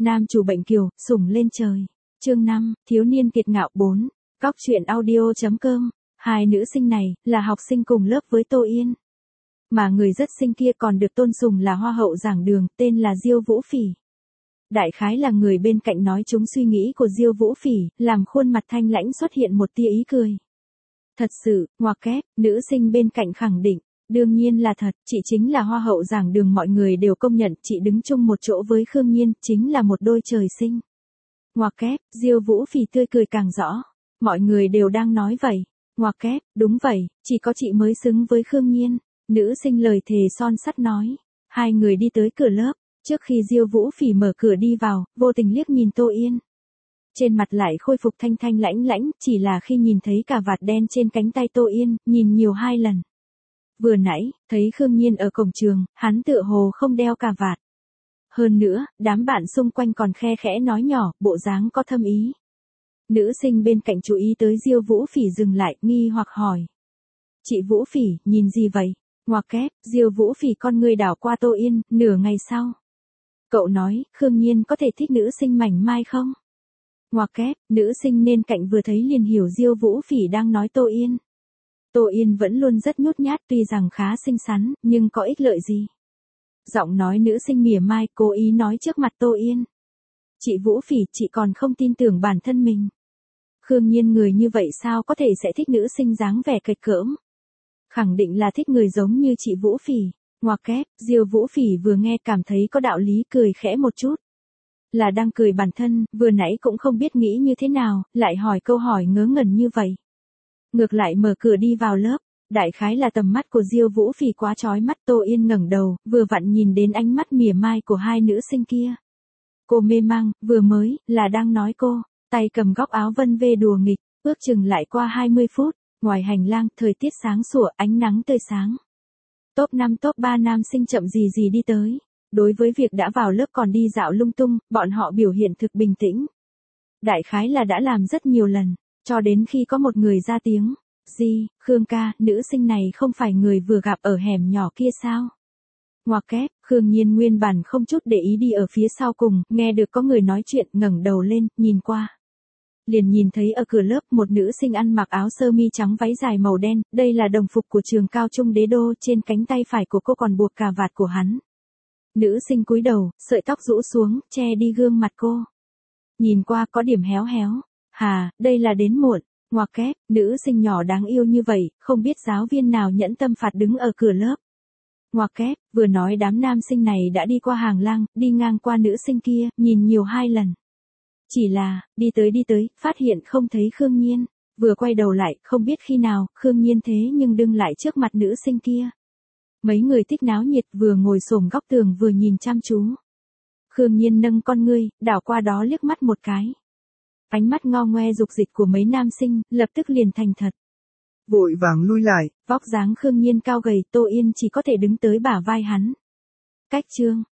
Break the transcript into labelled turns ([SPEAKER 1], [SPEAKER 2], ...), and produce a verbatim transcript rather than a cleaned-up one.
[SPEAKER 1] Nam chủ bệnh kiều, sủng lên trời. Chương năm, thiếu niên kiệt ngạo bốn. Cóc truyện audio chấm com. Hai nữ sinh này, là học sinh cùng lớp với Tô Yên. Mà người rất xinh kia còn được tôn sùng là hoa hậu giảng đường, tên là Diêu Vũ Phỉ. Đại khái là người bên cạnh nói chúng suy nghĩ của Diêu Vũ Phỉ, làm khuôn mặt thanh lãnh xuất hiện một tia ý cười. Thật sự, ngoặc kép, nữ sinh bên cạnh khẳng định. Đương nhiên là thật, chị chính là hoa hậu giảng đường, mọi người đều công nhận chị đứng chung một chỗ với Khương Nhiên, chính là một đôi trời sinh. Ngoặc kép, Diêu Vũ Phỉ tươi cười càng rõ. Mọi người đều đang nói vậy. Ngoặc kép, đúng vậy, chỉ có chị mới xứng với Khương Nhiên. Nữ sinh lời thề son sắt nói. Hai người đi tới cửa lớp, trước khi Diêu Vũ Phỉ mở cửa đi vào, vô tình liếc nhìn Tô Yên. Trên mặt lại khôi phục thanh thanh lãnh lãnh, chỉ là khi nhìn thấy cà vạt đen trên cánh tay Tô Yên, nhìn nhiều hai lần. Vừa nãy, thấy Khương Nhiên ở cổng trường, hắn tựa hồ không đeo cà vạt. Hơn nữa, đám bạn xung quanh còn khe khẽ nói nhỏ, bộ dáng có thâm ý. Nữ sinh bên cạnh chú ý tới Diêu Vũ Phỉ dừng lại, nghi hoặc hỏi. Chị Vũ Phỉ, nhìn gì vậy? Ngoặc kép, Diêu Vũ Phỉ con người đảo qua Tô Yên, nửa ngày sau. Cậu nói, Khương Nhiên có thể thích nữ sinh mảnh mai không? Ngoặc kép, nữ sinh bên cạnh vừa thấy liền hiểu Diêu Vũ Phỉ đang nói Tô Yên. Tô Yên vẫn luôn rất nhút nhát, tuy rằng khá xinh xắn, nhưng có ích lợi gì? Giọng nói nữ sinh mỉa mai, cố ý nói trước mặt Tô Yên. Chị Vũ Phỉ, chị còn không tin tưởng bản thân mình. Khương Nhiên người như vậy sao có thể sẽ thích nữ sinh dáng vẻ kịch cỡm? Khẳng định là thích người giống như chị Vũ Phỉ. Ngoặc kép, Diêu Vũ Phỉ vừa nghe cảm thấy có đạo lý, cười khẽ một chút. Là đang cười bản thân, vừa nãy cũng không biết nghĩ như thế nào, lại hỏi câu hỏi ngớ ngẩn như vậy. Ngược lại mở cửa đi vào lớp, đại khái là tầm mắt của Diêu Vũ Phỉ quá chói mắt. Tô Yên ngẩng đầu, vừa vặn nhìn đến ánh mắt mỉa mai của hai nữ sinh kia. Cô mê mang, vừa mới, là đang nói cô, tay cầm góc áo vân vê đùa nghịch, ước chừng lại qua hai mươi phút, ngoài hành lang, thời tiết sáng sủa, ánh nắng tươi sáng. Top năm top ba nam sinh chậm gì gì đi tới. Đối với việc đã vào lớp còn đi dạo lung tung, bọn họ biểu hiện thực bình tĩnh. Đại khái là đã làm rất nhiều lần, cho đến khi có một người ra tiếng. Gì, Khương ca, nữ sinh này không phải người vừa gặp ở hẻm nhỏ kia sao? Ngoặc kép, Khương Nhiên nguyên bản không chút để ý đi ở phía sau cùng, nghe được có người nói chuyện, ngẩng đầu lên, nhìn qua. Liền nhìn thấy ở cửa lớp một nữ sinh ăn mặc áo sơ mi trắng váy dài màu đen, đây là đồng phục của trường cao trung Đế Đô, trên cánh tay phải của cô còn buộc cà vạt của hắn. Nữ sinh cúi đầu, sợi tóc rũ xuống, che đi gương mặt cô. Nhìn qua có điểm héo héo. Hà, đây là đến muộn. Ngoặc kép, nữ sinh nhỏ đáng yêu như vậy, không biết giáo viên nào nhẫn tâm phạt đứng ở cửa lớp. Ngoặc kép, vừa nói đám nam sinh này đã đi qua hàng lang, đi ngang qua nữ sinh kia, nhìn nhiều hai lần. Chỉ là, đi tới đi tới, phát hiện không thấy Khương Nhiên. Vừa quay đầu lại, không biết khi nào, Khương Nhiên thế nhưng đứng lại trước mặt nữ sinh kia. Mấy người thích náo nhiệt vừa ngồi xổm góc tường vừa nhìn chăm chú. Khương Nhiên nâng con ngươi, đảo qua đó liếc mắt một cái. Ánh mắt ngo ngoe dục dịch của mấy nam sinh, lập tức liền thành thật.
[SPEAKER 2] Vội vàng lui lại.
[SPEAKER 1] Vóc dáng Khương Nhiên cao gầy, Tô Yên chỉ có thể đứng tới bả vai hắn. Cách chương,